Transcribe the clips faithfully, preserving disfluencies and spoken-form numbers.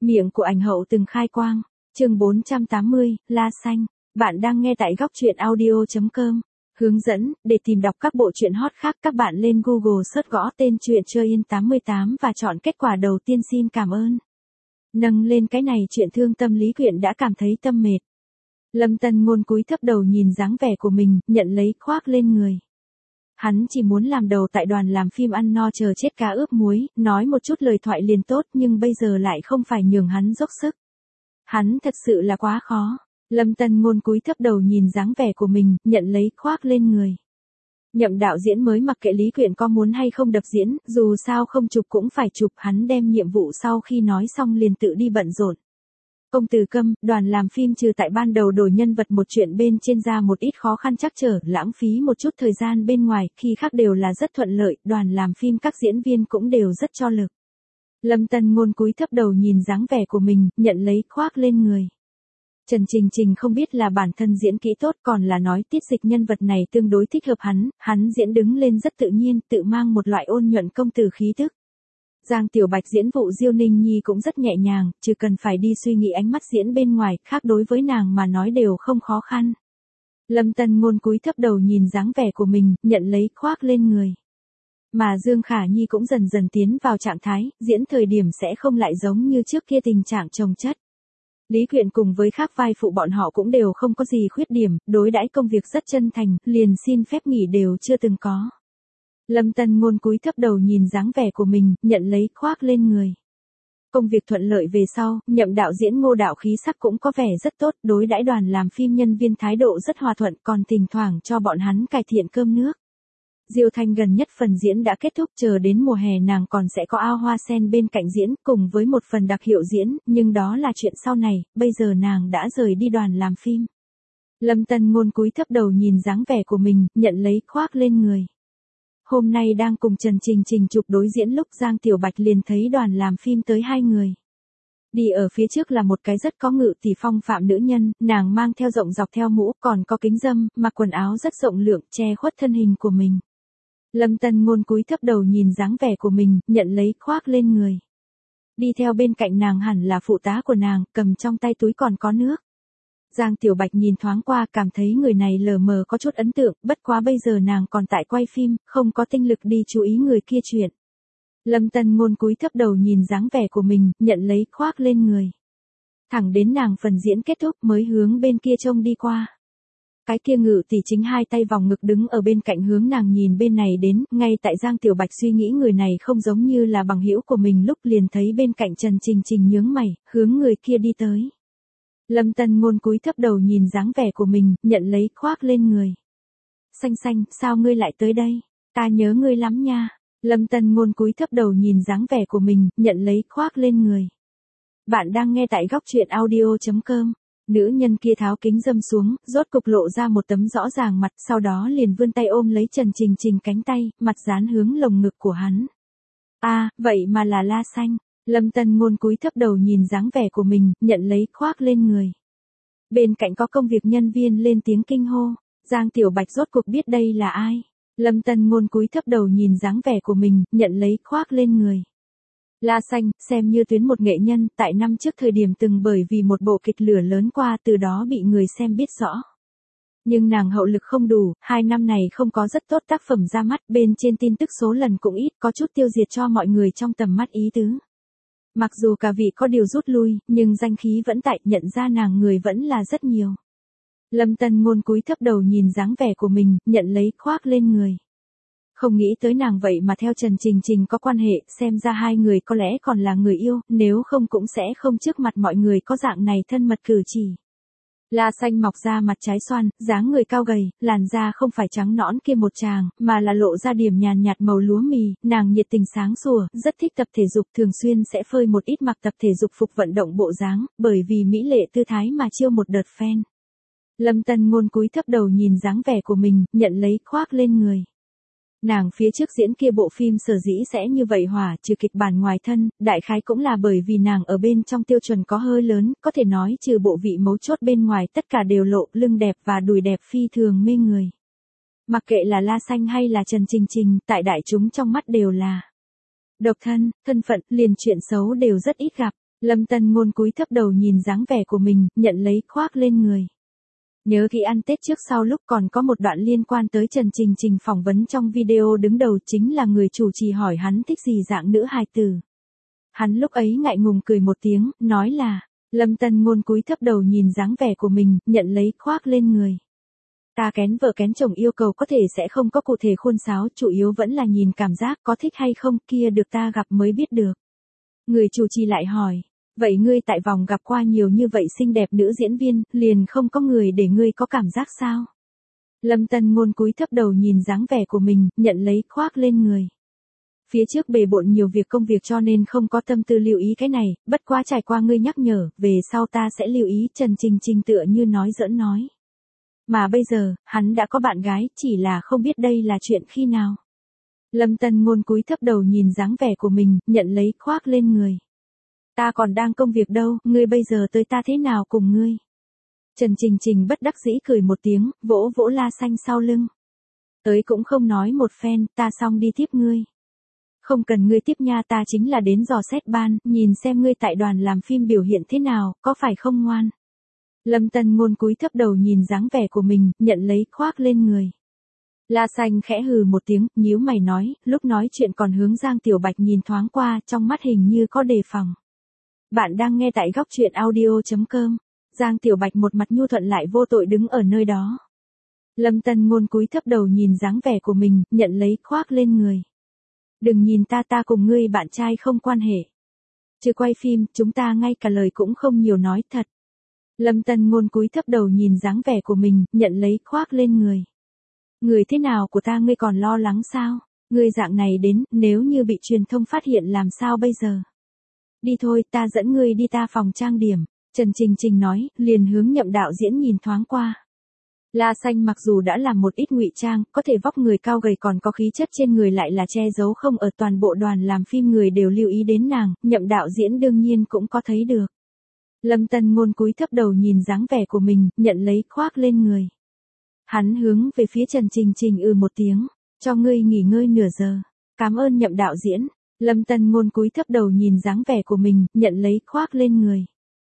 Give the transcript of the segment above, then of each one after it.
Miệng của ảnh hậu từng khai quang. Chương bốn trăm tám mươi, La Xanh. Bạn đang nghe tại góc truyện audio chấm com. Hướng dẫn, để tìm đọc các bộ truyện hot khác các bạn lên Google search gõ tên truyện Chơi Yên tám mươi tám và chọn kết quả đầu tiên. Xin cảm ơn. Nâng lên cái này chuyện thương tâm Lý Quyện đã cảm thấy tâm mệt. Lâm Tân Ngôn cúi thấp đầu nhìn dáng vẻ của mình, nhận lấy khoác lên người. Hắn chỉ muốn làm đầu tại đoàn làm phim ăn no chờ chết cá ướp muối, nói một chút lời thoại liền tốt nhưng bây giờ lại không phải nhường hắn dốc sức. Hắn thật sự là quá khó. Lâm Tân Ngôn cúi thấp đầu nhìn dáng vẻ của mình, nhận lấy khoác lên người. Nhậm đạo diễn mới mặc kệ Lý Quyện có muốn hay không đập diễn, dù sao không chụp cũng phải chụp, hắn đem nhiệm vụ sau khi nói xong liền tự đi bận rộn. Công Từ Câm, đoàn làm phim trừ tại ban đầu đổi nhân vật một chuyện bên trên ra một ít khó khăn trắc trở, lãng phí một chút thời gian bên ngoài, khi khác đều là rất thuận lợi, đoàn làm phim các diễn viên cũng đều rất cho lực. Lâm Tân Ngôn cúi thấp đầu nhìn dáng vẻ của mình, nhận lấy khoác lên người. Trần Trình Trình không biết là bản thân diễn kỹ tốt còn là nói tiết dịch nhân vật này tương đối thích hợp hắn, hắn diễn đứng lên rất tự nhiên, tự mang một loại ôn nhuận công tử khí tức. Giang Tiểu Bạch diễn vụ Diêu Ninh Nhi cũng rất nhẹ nhàng, chứ cần phải đi suy nghĩ ánh mắt diễn bên ngoài, khác đối với nàng mà nói đều không khó khăn. Lâm Tân Ngôn cúi thấp đầu nhìn dáng vẻ của mình, nhận lấy khoác lên người. Mà Dương Khả Nhi cũng dần dần tiến vào trạng thái, diễn thời điểm sẽ không lại giống như trước kia tình trạng chồng chất. Lý Quyện cùng với các vai phụ bọn họ cũng đều không có gì khuyết điểm, đối đãi công việc rất chân thành, liền xin phép nghỉ đều chưa từng có. Lâm Tân Ngôn cúi thấp đầu nhìn dáng vẻ của mình, nhận lấy khoác lên người. Công việc thuận lợi về sau, Nhậm đạo diễn Ngô đạo khí sắc cũng có vẻ rất tốt, đối đãi đoàn làm phim nhân viên thái độ rất hòa thuận, còn thỉnh thoảng cho bọn hắn cải thiện cơm nước. Diêu Thanh gần nhất phần diễn đã kết thúc, chờ đến mùa hè nàng còn sẽ có ao hoa sen bên cạnh diễn, cùng với một phần đặc hiệu diễn, nhưng đó là chuyện sau này, bây giờ nàng đã rời đi đoàn làm phim. Lâm Tân Ngôn cúi thấp đầu nhìn dáng vẻ của mình, nhận lấy khoác lên người. Hôm nay đang cùng Trần Trình Trình chụp đối diễn lúc Giang Tiểu Bạch liền thấy đoàn làm phim tới hai người. Đi ở phía trước là một cái rất có ngự tỷ phong phạm nữ nhân, nàng mang theo rộng dọc theo mũ, còn có kính râm, mặc quần áo rất rộng lượng, che khuất thân hình của mình. Lâm Tân Ngôn cúi thấp đầu nhìn dáng vẻ của mình, nhận lấy khoác lên người. Đi theo bên cạnh nàng hẳn là phụ tá của nàng, cầm trong tay túi còn có nước. Giang Tiểu Bạch nhìn thoáng qua cảm thấy người này lờ mờ có chút ấn tượng, bất quá bây giờ nàng còn tại quay phim, không có tinh lực đi chú ý người kia chuyện. Lâm Tân Ngôn cúi thấp đầu nhìn dáng vẻ của mình, nhận lấy khoác lên người. Thẳng đến nàng phần diễn kết thúc mới hướng bên kia trông đi qua. Cái kia ngự tỷ chính hai tay vòng ngực đứng ở bên cạnh hướng nàng nhìn bên này đến, ngay tại Giang Tiểu Bạch suy nghĩ người này không giống như là bằng hữu của mình lúc liền thấy bên cạnh Trần Trình Trình nhướng mày, hướng người kia đi tới. Lâm Tân Ngôn cúi thấp đầu nhìn dáng vẻ của mình, nhận lấy khoác lên người. Xanh xanh, sao ngươi lại tới đây? Ta nhớ ngươi lắm nha. Lâm Tân Ngôn cúi thấp đầu nhìn dáng vẻ của mình, nhận lấy khoác lên người. Bạn đang nghe tại góc truyện audio chấm com. Nữ nhân kia tháo kính râm xuống, rốt cục lộ ra một tấm rõ ràng mặt, sau đó liền vươn tay ôm lấy Trần Trình Trình cánh tay, mặt dán hướng lồng ngực của hắn. À, vậy mà là La Xanh. Lâm Tân Ngôn cúi thấp đầu nhìn dáng vẻ của mình, nhận lấy khoác lên người. Bên cạnh có công việc nhân viên lên tiếng kinh hô, Giang Tiểu Bạch rốt cuộc biết đây là ai. Lâm Tân Ngôn cúi thấp đầu nhìn dáng vẻ của mình, nhận lấy khoác lên người. La Xanh, xem như tuyến một nghệ nhân, tại năm trước thời điểm từng bởi vì một bộ kịch lửa lớn qua từ đó bị người xem biết rõ. Nhưng nàng hậu lực không đủ, hai năm này không có rất tốt tác phẩm ra mắt, bên trên tin tức số lần cũng ít, có chút tiêu diệt cho mọi người trong tầm mắt ý tứ. Mặc dù cả vị có điều rút lui, nhưng danh khí vẫn tại, nhận ra nàng người vẫn là rất nhiều. Lâm Tân Ngôn cúi thấp đầu nhìn dáng vẻ của mình, nhận lấy khoác lên người. Không nghĩ tới nàng vậy mà theo Trần Trình Trình có quan hệ, xem ra hai người có lẽ còn là người yêu, nếu không cũng sẽ không trước mặt mọi người có dạng này thân mật cử chỉ. La Xanh mọc ra mặt trái xoan, dáng người cao gầy, làn da không phải trắng nõn kia một tràng, mà là lộ ra điểm nhàn nhạt màu lúa mì, nàng nhiệt tình sáng sủa, rất thích tập thể dục, thường xuyên sẽ phơi một ít mặc tập thể dục phục vận động bộ dáng, bởi vì mỹ lệ tư thái mà chiêu một đợt fan. Lâm Tân Ngôn cúi thấp đầu nhìn dáng vẻ của mình, nhận lấy khoác lên người. Nàng phía trước diễn kia bộ phim sở dĩ sẽ như vậy hỏa, trừ kịch bản ngoài thân, đại khái cũng là bởi vì nàng ở bên trong tiêu chuẩn có hơi lớn, có thể nói trừ bộ vị mấu chốt bên ngoài tất cả đều lộ, lưng đẹp và đùi đẹp phi thường mê người. Mặc kệ là La Xanh hay là Trần Trình Trình, tại đại chúng trong mắt đều là độc thân, thân phận, liền chuyện xấu đều rất ít gặp. Lâm Tân Ngôn cúi thấp đầu nhìn dáng vẻ của mình, nhận lấy khoác lên người. Nhớ kỹ ăn Tết trước sau lúc còn có một đoạn liên quan tới Trần Trình Trình phỏng vấn trong video đứng đầu chính là người chủ trì hỏi hắn thích gì dạng nữ hài tử. Hắn lúc ấy ngại ngùng cười một tiếng, nói là, Lâm Tân Ngôn cúi thấp đầu nhìn dáng vẻ của mình, nhận lấy khoác lên người. Ta kén vợ kén chồng yêu cầu có thể sẽ không có cụ thể khuôn sáo, chủ yếu vẫn là nhìn cảm giác có thích hay không kia được ta gặp mới biết được. Người chủ trì lại hỏi, vậy ngươi tại vòng gặp qua nhiều như vậy xinh đẹp nữ diễn viên, liền không có người để ngươi có cảm giác sao? Lâm Tân Ngôn cúi thấp đầu nhìn dáng vẻ của mình, nhận lấy khoác lên người. Phía trước bề bộn nhiều việc công việc cho nên không có tâm tư lưu ý cái này, bất quá trải qua ngươi nhắc nhở, về sau ta sẽ lưu ý. Trần Trình Trình tựa như nói giỡn nói. Mà bây giờ, hắn đã có bạn gái, chỉ là không biết đây là chuyện khi nào. Lâm Tân Ngôn cúi thấp đầu nhìn dáng vẻ của mình, nhận lấy khoác lên người. Ta còn đang công việc đâu, ngươi bây giờ tới ta thế nào cùng ngươi? Trần Trình Trình bất đắc dĩ cười một tiếng, vỗ vỗ La Xanh sau lưng. Tới cũng không nói một phen, ta xong đi tiếp ngươi. Không cần ngươi tiếp nha, ta chính là đến dò xét ban, nhìn xem ngươi tại đoàn làm phim biểu hiện thế nào, có phải không ngoan? Lâm Tân Ngôn cúi thấp đầu nhìn dáng vẻ của mình, nhận lấy khoác lên người. La Xanh khẽ hừ một tiếng, nhíu mày nói, lúc nói chuyện còn hướng Giang Tiểu Bạch nhìn thoáng qua, trong mắt hình như có đề phòng. Bạn đang nghe tại góc truyện audio chấm com. Giang Tiểu Bạch một mặt nhu thuận lại vô tội đứng ở nơi đó. Lâm Tân Ngôn cúi thấp đầu nhìn dáng vẻ của mình, nhận lấy khoác lên người. Đừng nhìn ta, ta cùng ngươi bạn trai không quan hệ. Trừ quay phim, chúng ta ngay cả lời cũng không nhiều nói thật. Lâm Tân Ngôn cúi thấp đầu nhìn dáng vẻ của mình, nhận lấy khoác lên người. Người thế nào của ta ngươi còn lo lắng sao? Ngươi dạng này đến, nếu như bị truyền thông phát hiện làm sao bây giờ? Đi thôi, ta dẫn ngươi đi ta phòng trang điểm. Trần Trình Trình nói, liền hướng Nhậm đạo diễn nhìn thoáng qua. La Xanh mặc dù đã làm một ít ngụy trang, có thể vóc người cao gầy còn có khí chất trên người lại là che giấu không ở, toàn bộ đoàn làm phim người đều lưu ý đến nàng, Nhậm đạo diễn đương nhiên cũng có thấy được. Lâm Tân Ngôn cúi thấp đầu nhìn dáng vẻ của mình, nhận lấy khoác lên người. Hắn hướng về phía Trần Trình Trình ừ một tiếng, cho ngươi nghỉ ngơi nửa giờ. Cảm ơn Nhậm đạo diễn. Lâm Tân Ngôn cúi thấp đầu nhìn dáng vẻ của mình, nhận lấy khoác lên người.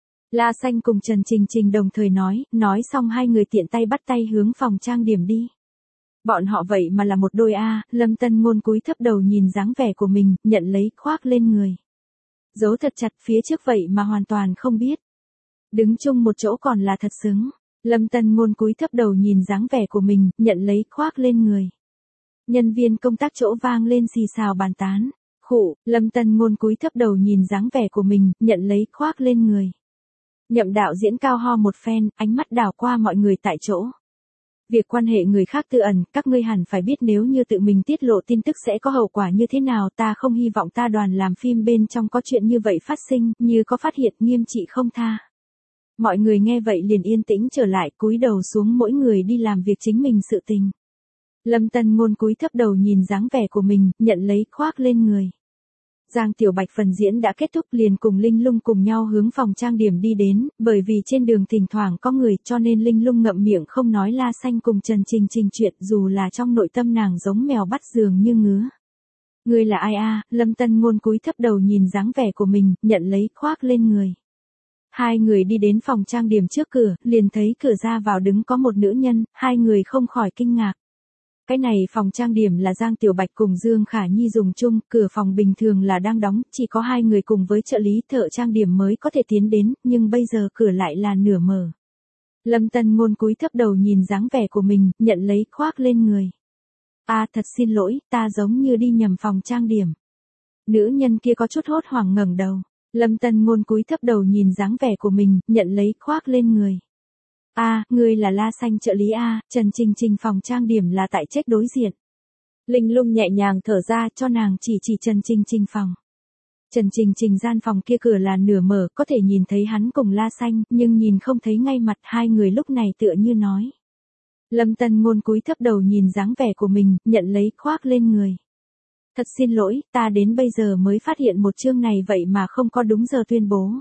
La Xanh cùng Trần Trình Trình đồng thời nói, nói xong hai người tiện tay bắt tay hướng phòng trang điểm đi. Bọn họ vậy mà là một đôi a. Lâm Tân Ngôn cúi thấp đầu nhìn dáng vẻ của mình, nhận lấy khoác lên người. Giấu thật chặt phía trước vậy mà hoàn toàn không biết. Đứng chung một chỗ còn là thật xứng. Lâm Tân Ngôn cúi thấp đầu nhìn dáng vẻ của mình, nhận lấy khoác lên người. Nhân viên công tác chỗ vang lên xì xào bàn tán. Khụ, Lâm Tân Ngôn cúi thấp đầu nhìn dáng vẻ của mình, nhận lấy khoác lên người. Nhậm đạo diễn cao ho một phen, ánh mắt đảo qua mọi người tại chỗ. Việc quan hệ người khác tư ẩn, các ngươi hẳn phải biết nếu như tự mình tiết lộ tin tức sẽ có hậu quả như thế nào, ta không hy vọng ta đoàn làm phim bên trong có chuyện như vậy phát sinh, như có phát hiện nghiêm trị không tha. Mọi người nghe vậy liền yên tĩnh trở lại, cúi đầu xuống mỗi người đi làm việc chính mình sự tình. Lâm Tân Ngôn cúi thấp đầu nhìn dáng vẻ của mình, nhận lấy khoác lên người. Giang Tiểu Bạch phần diễn đã kết thúc liền cùng Linh Lung cùng nhau hướng phòng trang điểm đi đến, bởi vì trên đường thỉnh thoảng có người cho nên Linh Lung ngậm miệng không nói La Xanh cùng Trần Trình Trình chuyện, dù là trong nội tâm nàng giống mèo bắt giường như ngứa. Ngươi là ai a? Lâm Tân Ngôn cúi thấp đầu nhìn dáng vẻ của mình, nhận lấy khoác lên người. Hai người đi đến phòng trang điểm trước cửa, liền thấy cửa ra vào đứng có một nữ nhân, hai người không khỏi kinh ngạc. Cái này phòng trang điểm là Giang Tiểu Bạch cùng Dương Khả Nhi dùng chung, cửa phòng bình thường là đang đóng, chỉ có hai người cùng với trợ lý thợ trang điểm mới có thể tiến đến, nhưng bây giờ cửa lại là nửa mở. Lâm Tân Ngôn cúi thấp đầu nhìn dáng vẻ của mình, nhận lấy khoác lên người. A thật xin lỗi, ta giống như đi nhầm phòng trang điểm. Nữ nhân kia có chút hốt hoảng ngẩng đầu. Lâm Tân Ngôn cúi thấp đầu nhìn dáng vẻ của mình, nhận lấy khoác lên người. A, à, ngươi là La Xanh trợ lý A, à, Trần Trình Trình phòng trang điểm là tại check đối diện. Linh Lung nhẹ nhàng thở ra cho nàng chỉ chỉ Trần Trình Trình phòng. Trần Trình Trình gian phòng kia cửa là nửa mở, có thể nhìn thấy hắn cùng La Xanh, nhưng nhìn không thấy ngay mặt, hai người lúc này tựa như nói. Lâm Tân Ngôn cúi thấp đầu nhìn dáng vẻ của mình, nhận lấy khoác lên người. Thật xin lỗi, ta đến bây giờ mới phát hiện một chương này vậy mà không có đúng giờ tuyên bố.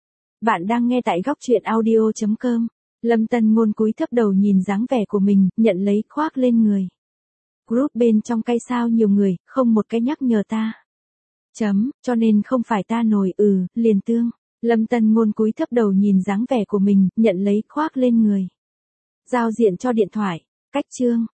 Bạn đang nghe tại góc truyện audio chấm com. Lâm Tân Ngôn cúi thấp đầu nhìn dáng vẻ của mình, nhận lấy khoác lên người. Group bên trong cây sao nhiều người, không một cái nhắc nhở ta. Chấm, cho nên không phải ta nổi, ừ, liền tương. Lâm Tân Ngôn cúi thấp đầu nhìn dáng vẻ của mình, nhận lấy khoác lên người. Giao diện cho điện thoại. Cách chương.